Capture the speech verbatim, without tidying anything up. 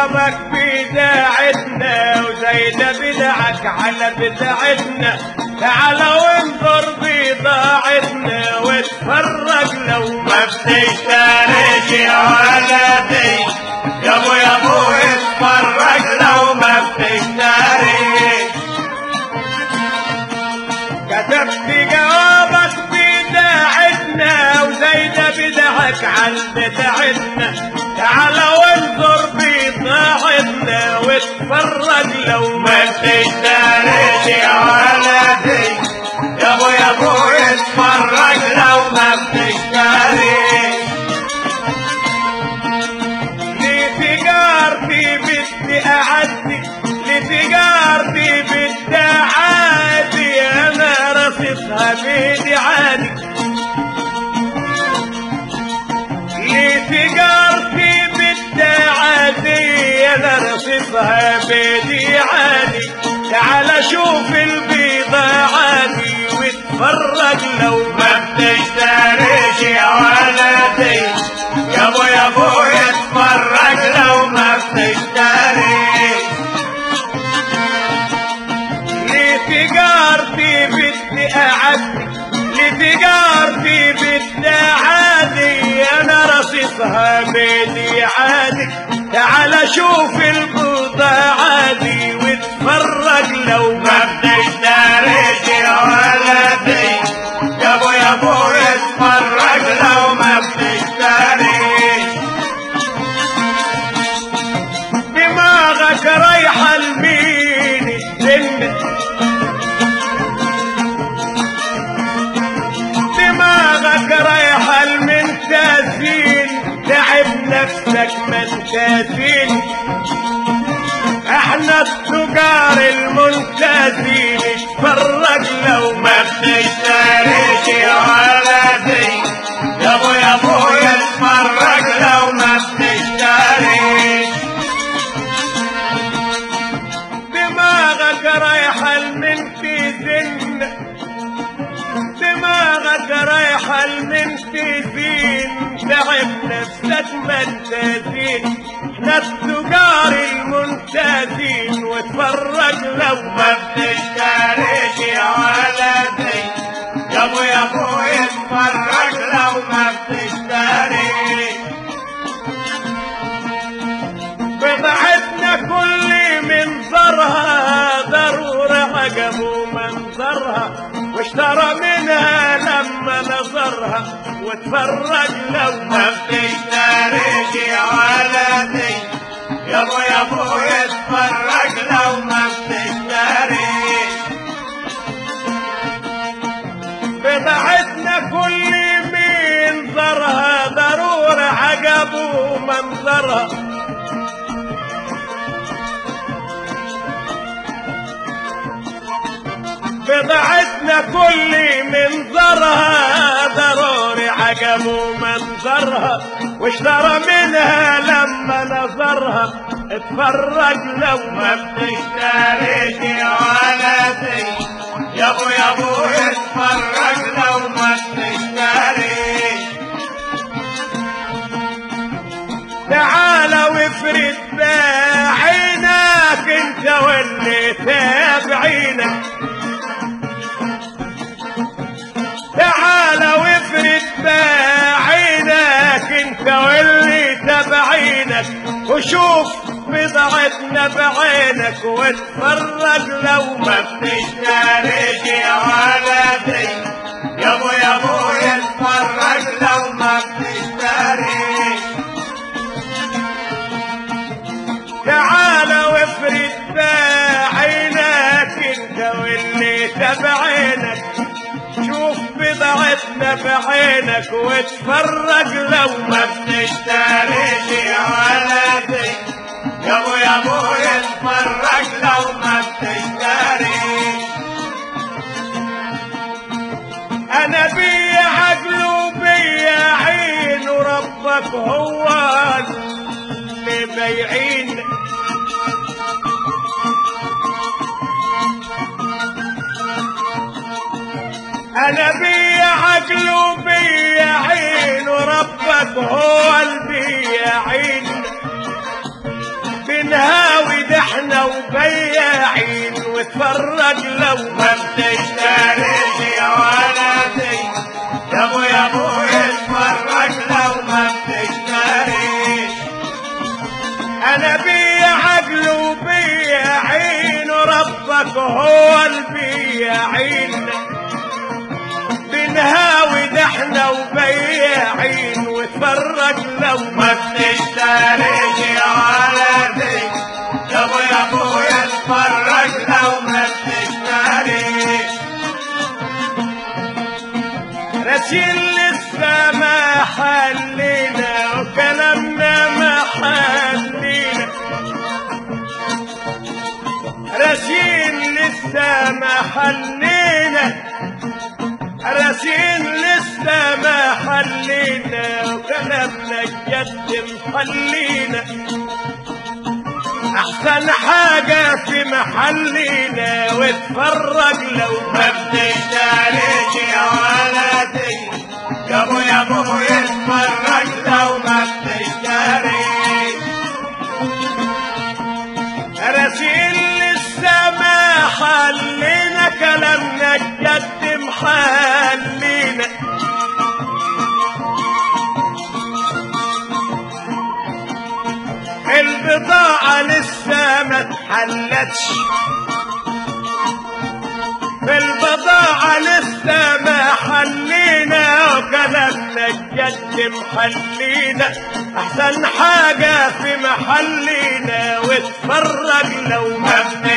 جوابك بداعتنا وزايدة بدعك على بدعتنا. تعال وانظر بضاعتنا واتفرج لو ما بتشتريش يا ولدي. يا ابو يا ابو اتفرج لو ما بتشتريش. كتبت جوابك بداعتنا وزايدة بدعك على بدعتنا. تعال وانظر بضاعتنا واتفرج لو ما بتشتريش يا ولدي. يا ابو يا ابو اتفرج لو ما بتشتريش. لتجارتي بدي اعدي لتجارتي بدي اعدي انا رصيدها بيدي عادي. لتجارتي بدي عادي انا رصيدها بيدي عادي. تعال شوف البضاعة دي واتفرج لو ما بتشتريش يا ولدي. يا ابو يا ابو اتفرج لو ما بتشتريش. لتجارتي بدي اعدي لتجارتي بدي عادي انا رصيدها بيدي عادي. تعال شوف البضاعة دي واتفرج لو ما بتشتريش يا ولدي. يا ابو يا ابو اتفرج لو ما بتشتريش. دماغك رايحة لمين السن. دماغك رايحة لمنتازين. تعب نفسك منتازين. احنا التجار الممتازين. اتفرج لو ما بتشتريش يا ولدي. يا ابو يا ابو اتفرج لو ما بتشتريش. دماغك رايحة لمنتزين. دماغك رايحة لمنتزين. تعب نفسك منتزين. احنا التجار الممتازين. واتفرج لو ما بتشتريش يا ولدي. يا ابو يا ابو اتفرج لو ما بتشتريش. بضاعتنا كل منظرها ضرورة عجبوا منظرها واشترى منها لما نظرها. واتفرج لو ما بتشتريش يا ولدي. يا ابو يا ابو اتفرج لو ما بتشتريش. بضاعتنا كل منظرها ضرورة عجبوا منظرها. بضاعتنا كل منظرها ضروري عجبوا منظرها واشترى منها لما نظرها. اتفرج لو ما بتشتريش يا ولدي. يا ابو يا ابو اتفرج لو ما بتشتريش. تعال وافرد بعينك انت واللي تابعينك. تعال وافرد بعينك انت واللي تبعينك. وشوف بضاعتنا بعينك واتفرج لو ما بتشتريش يا ولدي. يا ابو يا ابو اتفرج لو ما بتشتريش. تعال وافرد بعينك انت واللي تبعينك. شوف بضاعتنا بعينك واتفرج لو ما بتشتريش يا ولدي. يا ابو يا ابو اتفرج لو ما بتشتريش. انا بيا عقل وبيا عين وربك هو اللي بيعين. انا بيا عقل وبيا عين وربك هو اللي بيعين. احنا وبياعين واتفرج لو ما بتشتريش يا ولدي يا ابو يا ابو اتفرج لو ما بتشتريش. انا بيا عقل وبيا عين وربك هو البياعين بنهاوي ده احنا وبياعين واتفرج لو ما بتشتريش يا ولدي يا ابو يا ابو اتفرج لو ما بتشتريش. رسيل لسه ما حلينا وكلامنا ما حلينا رسيل لسه ما حلينا رسيل لسه ما حلينا وكلامنا الجد محلينا احسن حاجة في محلينا واتفرج لو ما بتشتريش يا ولدي يا ابو يا ابو اتفرج لو ما بتشتريش. رسيل لسه ما حلينا كلامنا الجد محلينا البضاعة لسه ما اتحلتش البضاعة لسه ما حلينا وكلامنا الجد محلينا احسن حاجة في محلينا واتفرج لو ما